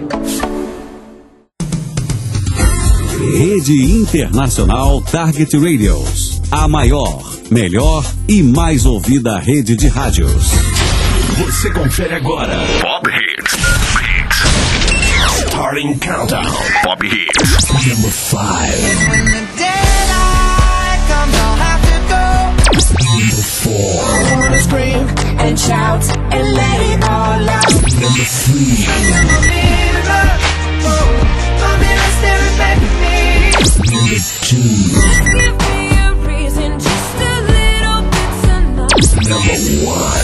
Rede Internacional Target Radios. A maior, melhor e mais ouvida rede de rádios. Você confere agora Pop Hits. Starting Countdown. Pop Hits. Number 5. When the daylight comes, I'll have to go. Number 4. I wanna scream and shout and let it all out. Number 3. Number 2. Give me a reason, just a little bit's enough. Number 1.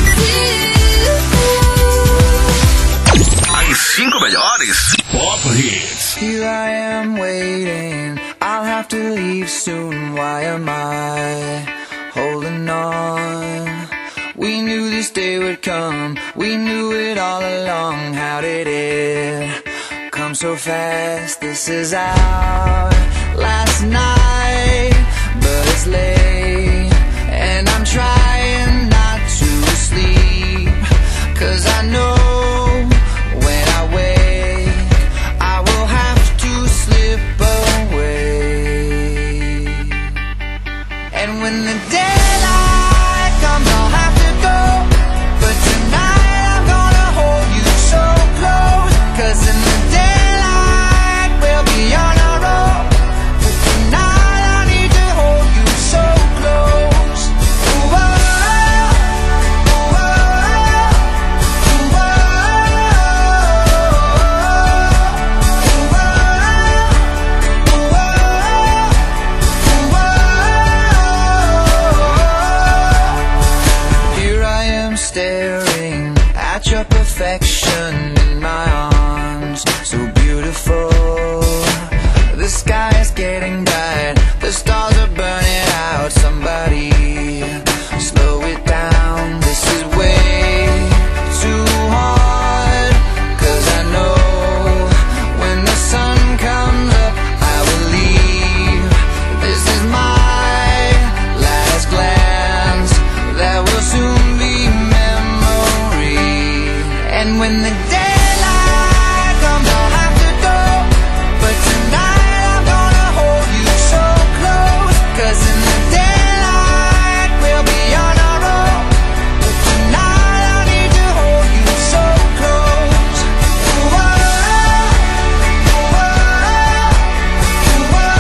As 5 melhores Pop Hits. Here I am waiting, I'll have to leave soon. Why am I holding on? We knew this day would come, we knew it all along. How did it come so fast? This is our last night, but it's late, and I'm trying not to sleep, 'cause I know when I wake, I will have to slip away. And when the daylight comes, I'll have to go, but tonight I'm gonna hold you so close, 'cause in the daylight we'll be on our own. But tonight I need to hold you so close. Ooh, oh, ooh, oh, ooh, oh, Here I am staring at your perfection in my arms, so beautiful. The sky is getting bright, the stars are burning out. Somebody slow it down, this is way too hard. 'Cause I know when the sun comes up, I will leave. This is my last glance, that will soon be memory. And when the daylight comes, I'll have to go, but tonight I'm gonna hold you so close, 'cause in the daylight we'll be on our own. But tonight I need to hold you so close. Ooh, oh, ooh, oh, ooh, oh,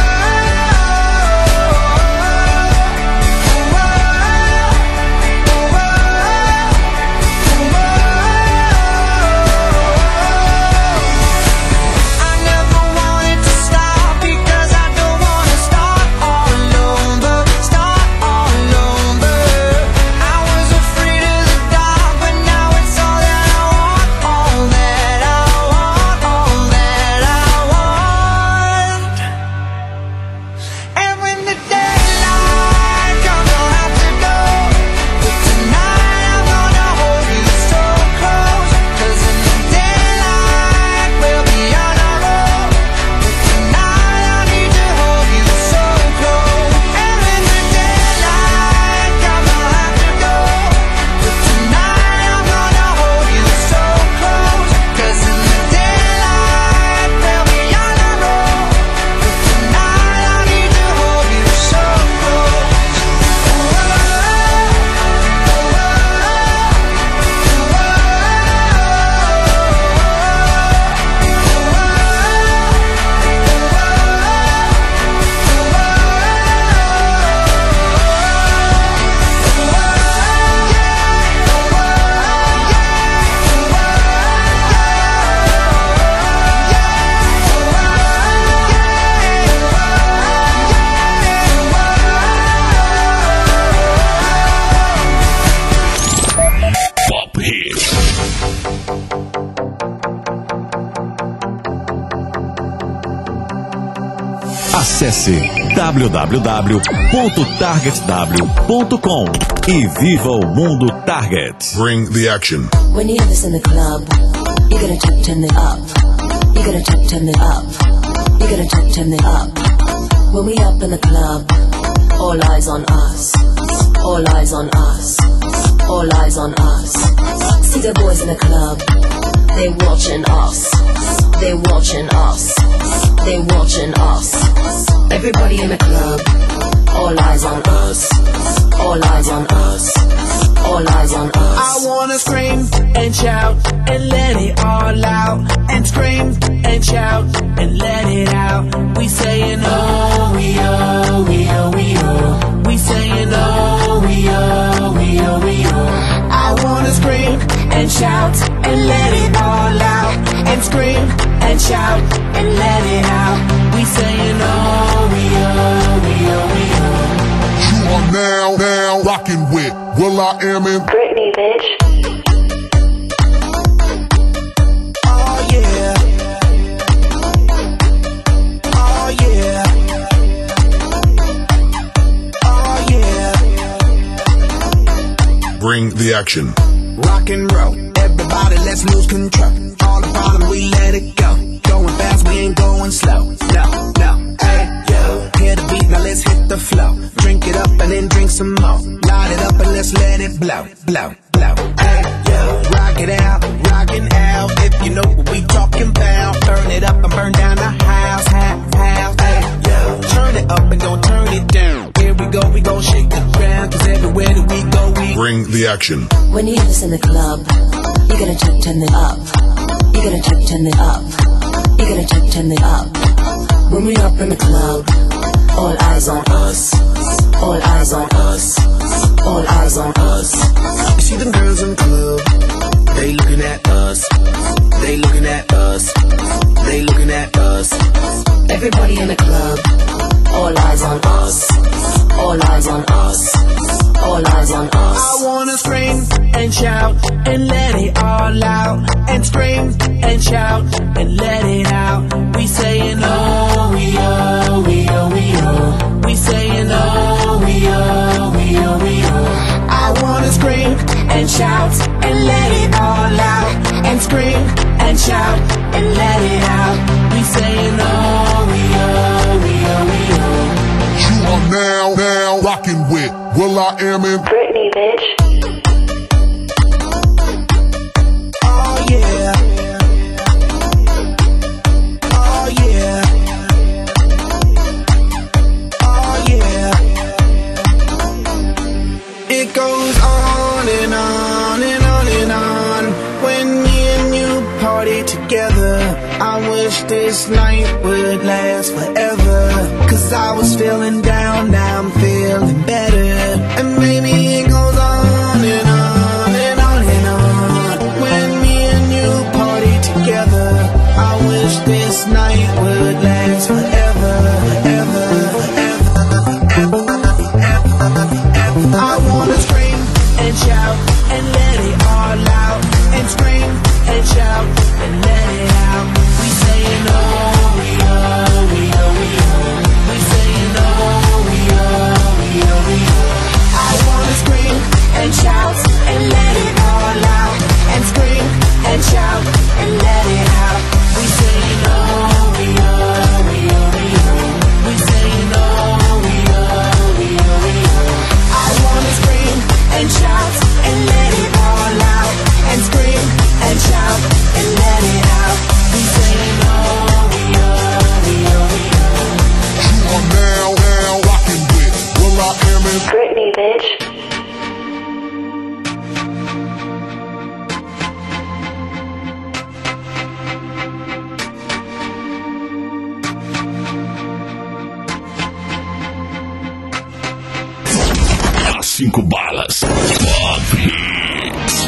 ooh, oh, ooh, oh. I never wanted to stop, because I don't wanna start all over, start all over. I was afraid of the dark, but now it's all that I want, all that I want, all that I want. And when the daylight comes, I'll have to go, but tonight I'm gonna hold you so close, 'cause in the daylight we'll be on our own. But tonight I need to hold you so close. And when the daylight comes, I'll have to go, but tonight I'm gonna hold you so close, 'cause in the daylight we'll be on our own. But tonight I need to hold you so close. Pop Hits. Acesse www.targetw.com e viva o mundo Target. Bring the action. When you hear this in the club, you're gonna turn it up. You're gonna turn it up. You're gonna turn it up. When we up in the club, all eyes on us. All eyes on us. All eyes on us. See the boys in the club, They watching us. They watching us. They watching us. Everybody in the club. All eyes on us. All eyes on us. All eyes on us. I wanna scream and shout and let it all out. And scream and shout and let it out. We saying oh, we oh, we oh, we oh. We saying oh, we oh, we oh, we oh. I wanna scream and shout and let it all out. And scream and shout and let it out. We saying oh, we oh, we oh, we oh. You are now rocking with will.i.am in Britney, bitch. Oh yeah. Oh yeah. Oh yeah. Bring the action. Rock and roll, everybody let's lose control. All the bottom we let it go. Going fast, we ain't going slow. No, no, hey, yo. Hear the beat, now let's hit the flow. Drink it up and then drink some more. Light it up and let's let it blow, blow, blow. Hey, yo. Rock it out, rockin' out. If you know what we talking about. Turn it up and burn down the house, house, hey, yo. Turn it up and don't turn it down. Here we gon' shake the ground. Cause everywhere that we go, we bring the action. When you have this in the club, you gotta turn it up. You gotta turn it up. You gotta turn it up. When we up in the club, all eyes on us. All eyes on us. All eyes on us. You see them girls in the club, they looking at us. They looking at us. They looking at us. Everybody in the club, all eyes on us. All eyes on us. All eyes on us. I wanna scream and shout and let it all out. And scream and shout and let it out. We saying oh, we oh, we oh, we oh. We saying oh, we oh, we oh, we oh. I wanna scream and shout and let it all out. And scream and shout and let it out. We saying oh, we oh, we oh, we oh. You are now rocking with will.i.am in Britney, bitch. Oh yeah. Oh yeah. Oh yeah. It goes on and on and on and on. When me and you party together, I wish this night would last forever. Cause I was feeling down, now I'm feeling better. And maybe it goes on and on and on and on. When me and you party together, I wish this night would last forever, ever, ever, ever, ever. I wanna scream and shout and let it all out. And scream and shout and let it out. We saying oh, we oh, we oh, we oh. We saying oh, we oh, we oh, we oh. I wanna scream and shout and let it all out. And scream and shout and let it out. We saying oh, we oh, we oh, we oh. We saying oh, we oh, we oh, we oh. I wanna scream and shout and let it all out. And scream and shout and let it out. We saying oh, we oh, we oh, we oh. You are now rocking with will.i.am in Britney, bitch. As 5 balas. Pop Hits.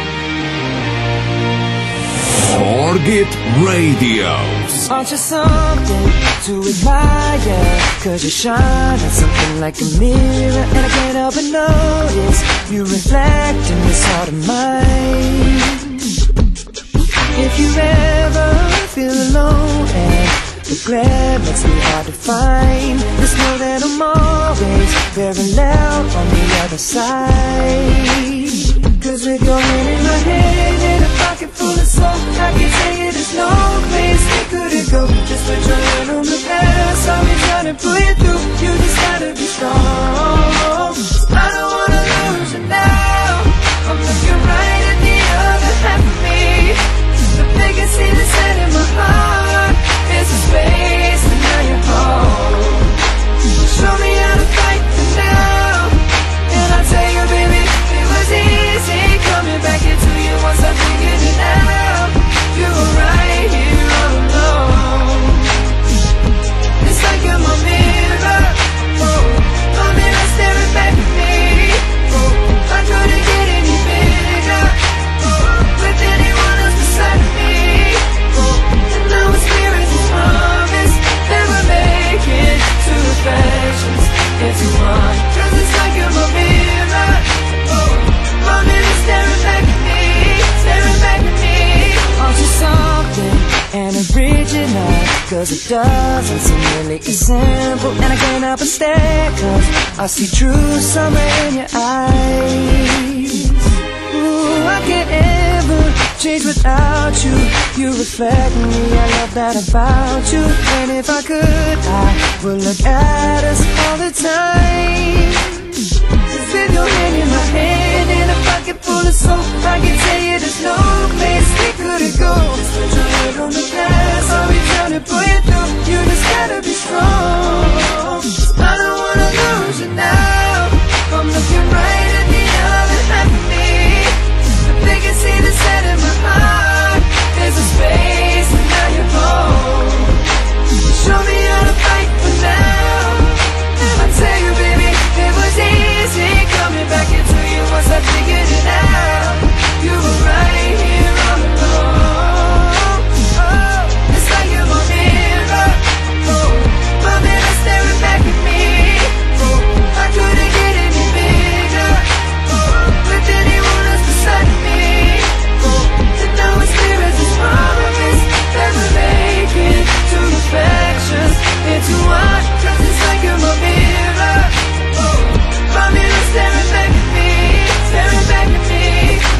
Target Radio. Aren't you something to admire? Cause you shine at something like a mirror, and I can't help but notice you reflect in this heart of mine. If you ever feel alone and regret makes me hard to find, just know that I'm always very loud on the other side. Cause we're going in my head in a pocket full of smoke. I can tell you there's no place we couldn't go. Just put your hand on the past, I'll be trying to pull you through. You just gotta be strong. I don't wanna lose you now. I'm looking right at the other half of me. 'cause it doesn't seem really as simple. And I can't help but stare, 'cause I see true summer in your eyes. Ooh, I can't ever change without you. You reflect me, I love that about you. And if I could, I would look at us all the time. Just with your hand in my hand and a pocket full of soap, I can tell you there's no place we couldn't go. Just put your head on the glass, I'll be trying to pull you through. You just gotta be strong. I don't wanna lose you now. I'm looking right at the other half of me. They can see the set in my heart. There's a space and now you're home. Show me how to fight for now. I tell you, baby, it was easy coming back into you once I figured it out. You were right here all along. Oh, it's like you're my mirror. Oh, my mirror staring back at me. Oh, I couldn't get any bigger. Oh, with anyone else beside me. Oh, and now it's clear as this promise that we're making two reflections into one. 'Cause it's like you're my mirror. Oh, my mirror staring back at me, staring back at me.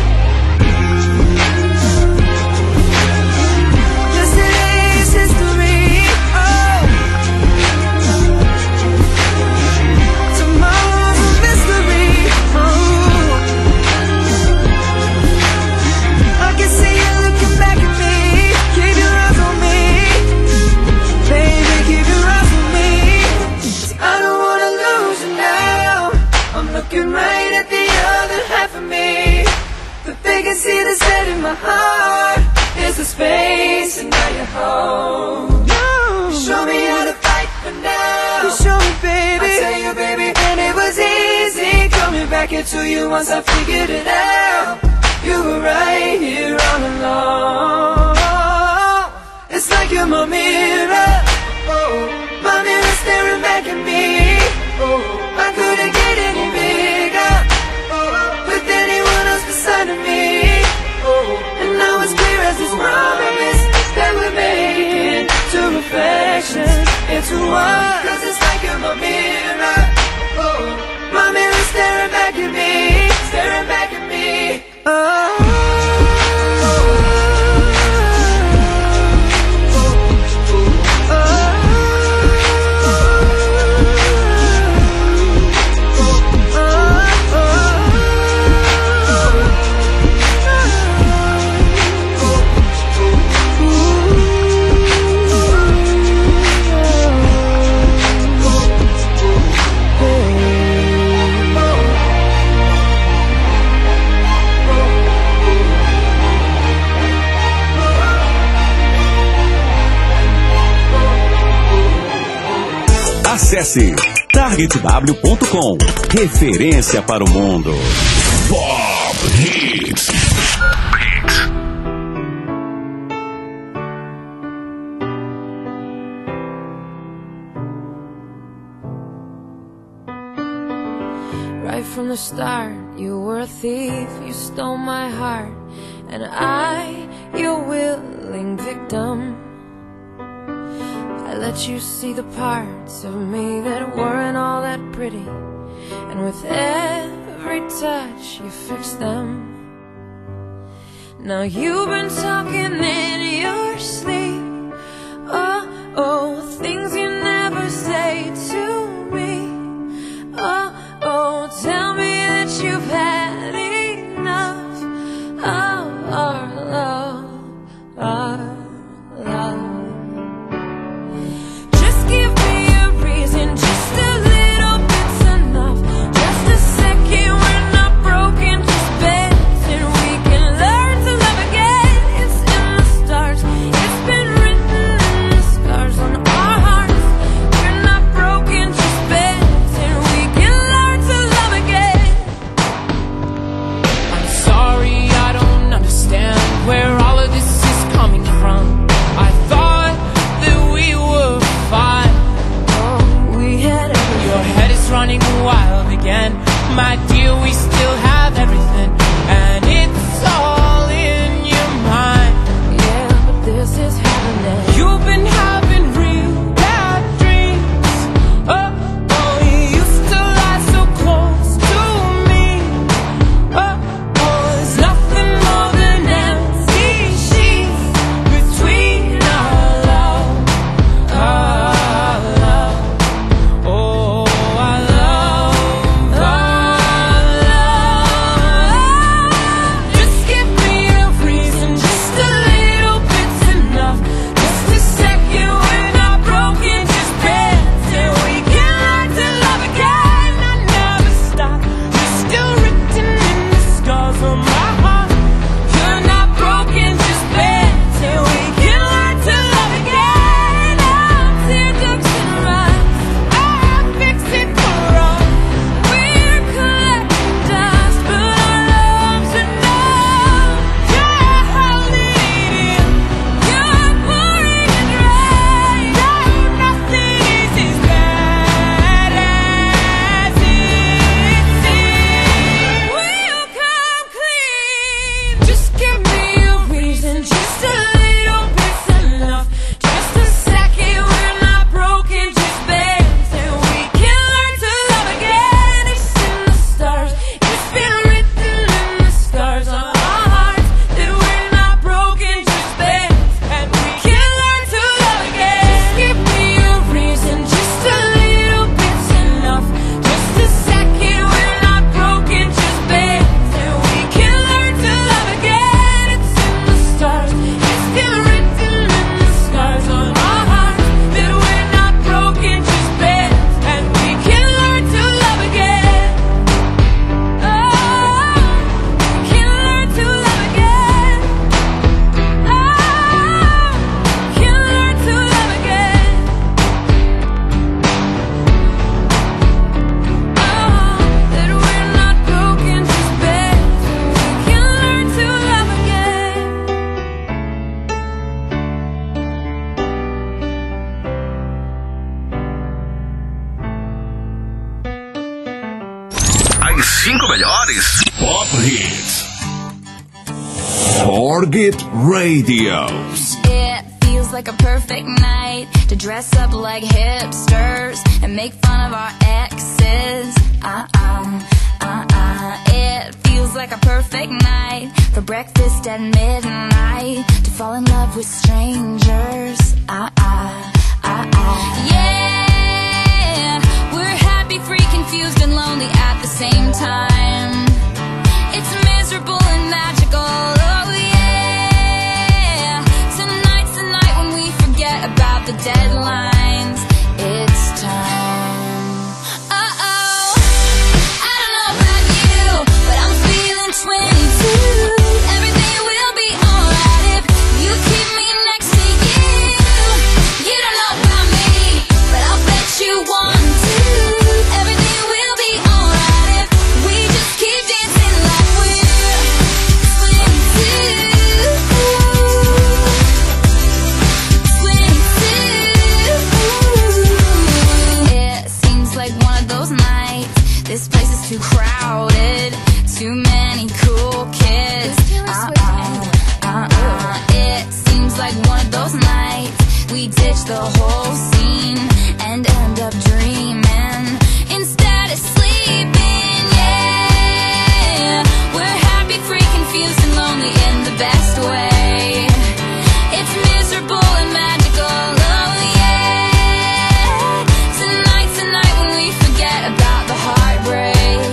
Yesterday's history. Oh, tomorrow's a mystery. Oh, I can see you looking back at me. Keep your eyes on me, baby, keep your eyes on me. 'Cause I don't wanna lose you now. I'm looking right at the other half of me. But they can see the set in my heart. There's a space and now you're home. You show me how to fight for now. You show me, baby. I tell you, baby, and it was easy coming back into you once I figured it out. You were right here all along. It's like you're my mirror. Oh, my mirror staring back at me. Oh, I couldn't get any bigger. Oh, with anyone else beside of me. Oh, and now it's clear as this promise that we're making two reflections into one. 'Cause it's like you're my mirror. Oh, my mirror staring back at me, staring back at me. Oh. Acesse targetw.com. Referência para o mundo. Pop Hits. Right from the start, you were a thief, you stole my heart, and I, your willing victim. I let you see the parts of me that weren't all that pretty, and with every touch you fixed them. Now you've been talking in your sleep. Oh, oh, things you never say to me. Oh, oh, tell me that you've had enough of our love, our love. Just give me a reason, just a little bit's enough. Just a second, we're not broken, just bends, and we can learn to love again. It's in the 5 melhores Pop Hits. Target Radios. It feels like a perfect night to dress up like hipsters and make fun of our exes. It feels like a perfect night for breakfast at midnight to fall in love with strangers. Yeah, we're happy, free, confused, and lonely at the same time. It's miserable and magical. Oh yeah, tonight's the night when we forget about the deadlines. It's time. Too crowded, too many cool kids. It seems like one of those nights we ditch the whole scene and end up dreaming instead of sleeping. Yeah, we're happy, free, confused, and lonely in the best way. It's miserable and magical. Oh yeah, tonight's the night when we forget about the heartbreak.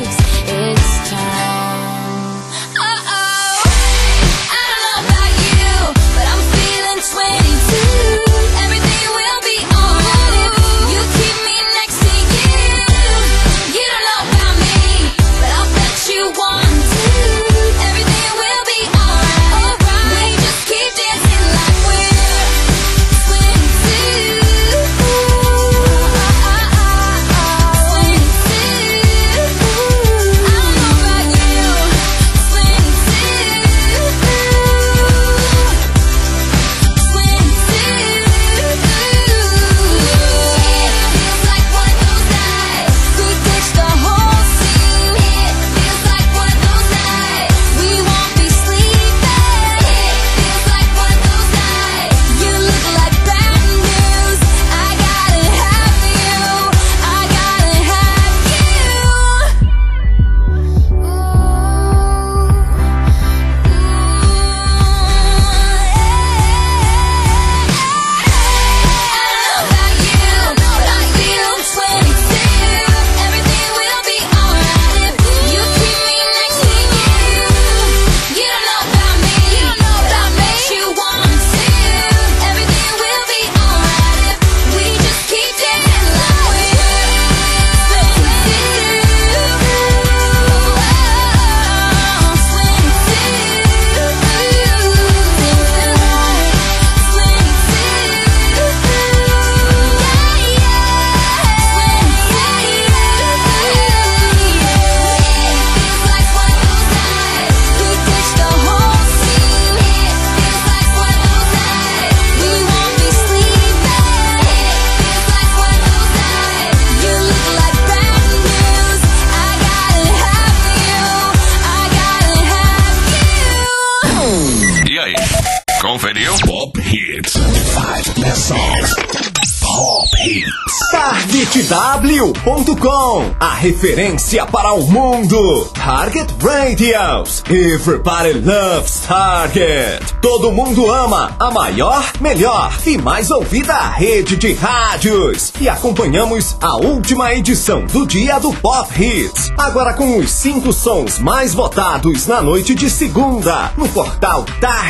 Conferiu? Pop Hits. 5 best songs. Pop Hits. TargetW.com, a referência para o mundo. Target Radios. Everybody loves Target. Todo mundo ama a maior, melhor e mais ouvida rede de rádios. E acompanhamos a última edição do Dia do Pop Hits. Agora com os 5 sons mais votados na noite de segunda no portal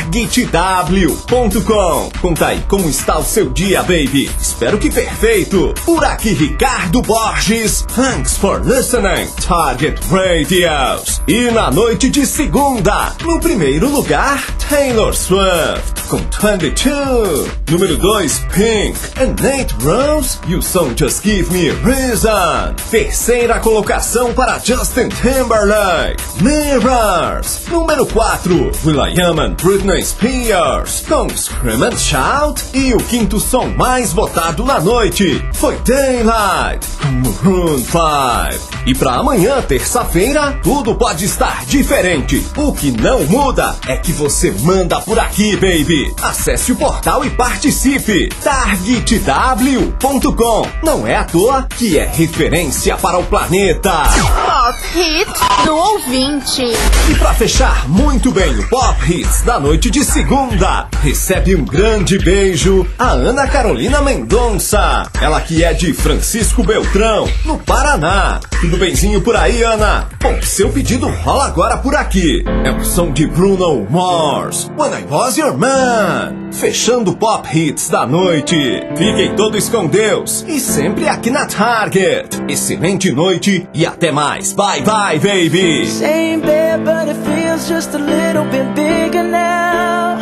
TargetW.com. Conta aí como está o seu dia, baby. Espero que perfeito. Por aqui, Ricardo Borges. Thanks for listening, Target Radios. E na noite de segunda, no primeiro lugar, Taylor Swift. com 22. Número 2, Pink and Nate Rose e o som Just Give Me a Reason. Terceira colocação para Justin Timberlake, Mirrors. Número 4, will.i.am and Britney Spears com Scream and Shout. E o quinto som mais votado na noite foi Daylight com Maroon 5. E pra amanhã, terça-feira, tudo pode estar diferente. O que não muda é que você manda por aqui, baby. Acesse o portal e participe. targetw.com. Não é à toa que é referência para o planeta. Pop Hits do ouvinte. E pra fechar muito bem o Pop Hits da noite de segunda, recebe um grande beijo a Ana Carolina Mendonça. Ela que é de Francisco Beltrão, no Paraná. Tudo benzinho por aí, Ana? Bom, seu pedido rola agora por aqui. É o som de Bruno Mars, When I Was Your Man. Fechando o Pop Hits da noite. Fiquem todos com Deus e sempre aqui na Target. Excelente noite e até mais. Bye bye, baby. Same bed, but it feels just a little bit bigger now.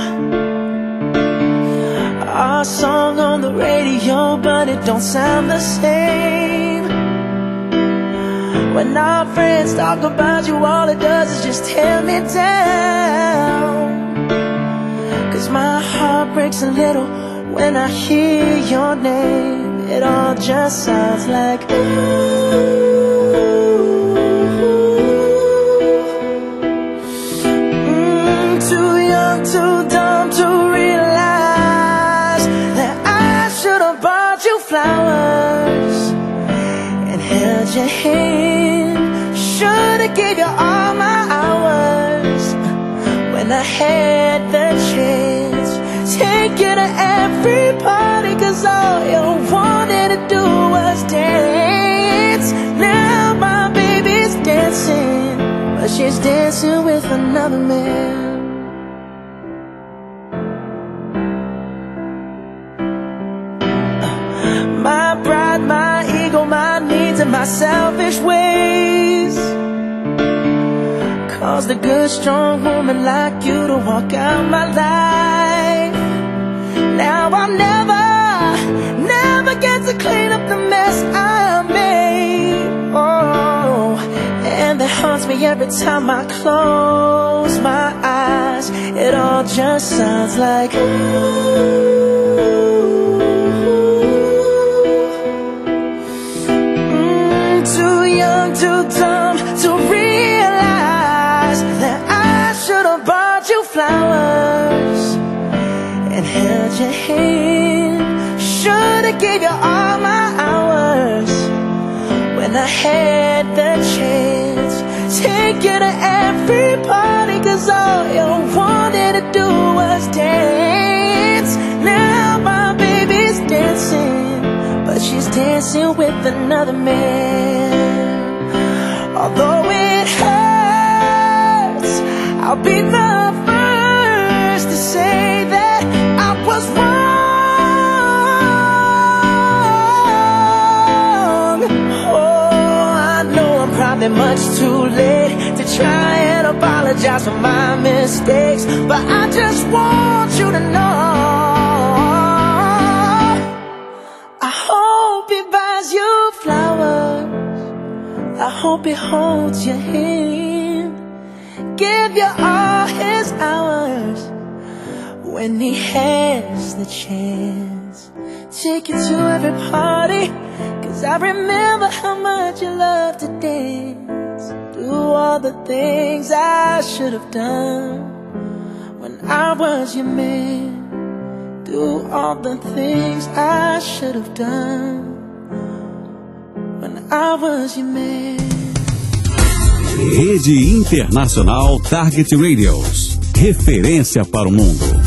Our song on the radio, but it don't sound the same. When our friends talk about you, all it does is just tear me down. 'Cause my heart breaks a little when I hear your name. It all just sounds like ooh. Too young, too dumb to realize that I should have bought you flowers and held your hand. Should've gave you all my hours when I had the chance. Take you to every party, 'cause all you wanted to do was dance. Now my baby's dancing, but she's dancing with another man. My pride, my ego, my needs and my selfish ways caused a good, strong woman like you to walk out my life. Now I'll never get to clean up the mess I made. Oh, and that haunts me every time I close my eyes. It all just sounds like ooh. Too young, too dumb to realize that I should have bought you flowers and held your hand. Should have gave you all my hours when I had the chance. Take you to every party, 'cause all you wanted to do was dance. Now my baby's dancing, but she's dancing with another man. Although it hurts, I'll be the first to say that I was wrong. Oh, I know I'm probably much too late to try and apologize for my mistakes, but I just want you to know I hope he buys you flowers. I hope he holds your hand, give you all his hours when he has the chance. Take you to every party, 'cause I remember how much you loved to dance. Do all the things I should have done when I was your man. Do all the things I should have done when I was your man. Rede Internacional Target Radios. Referência para o mundo.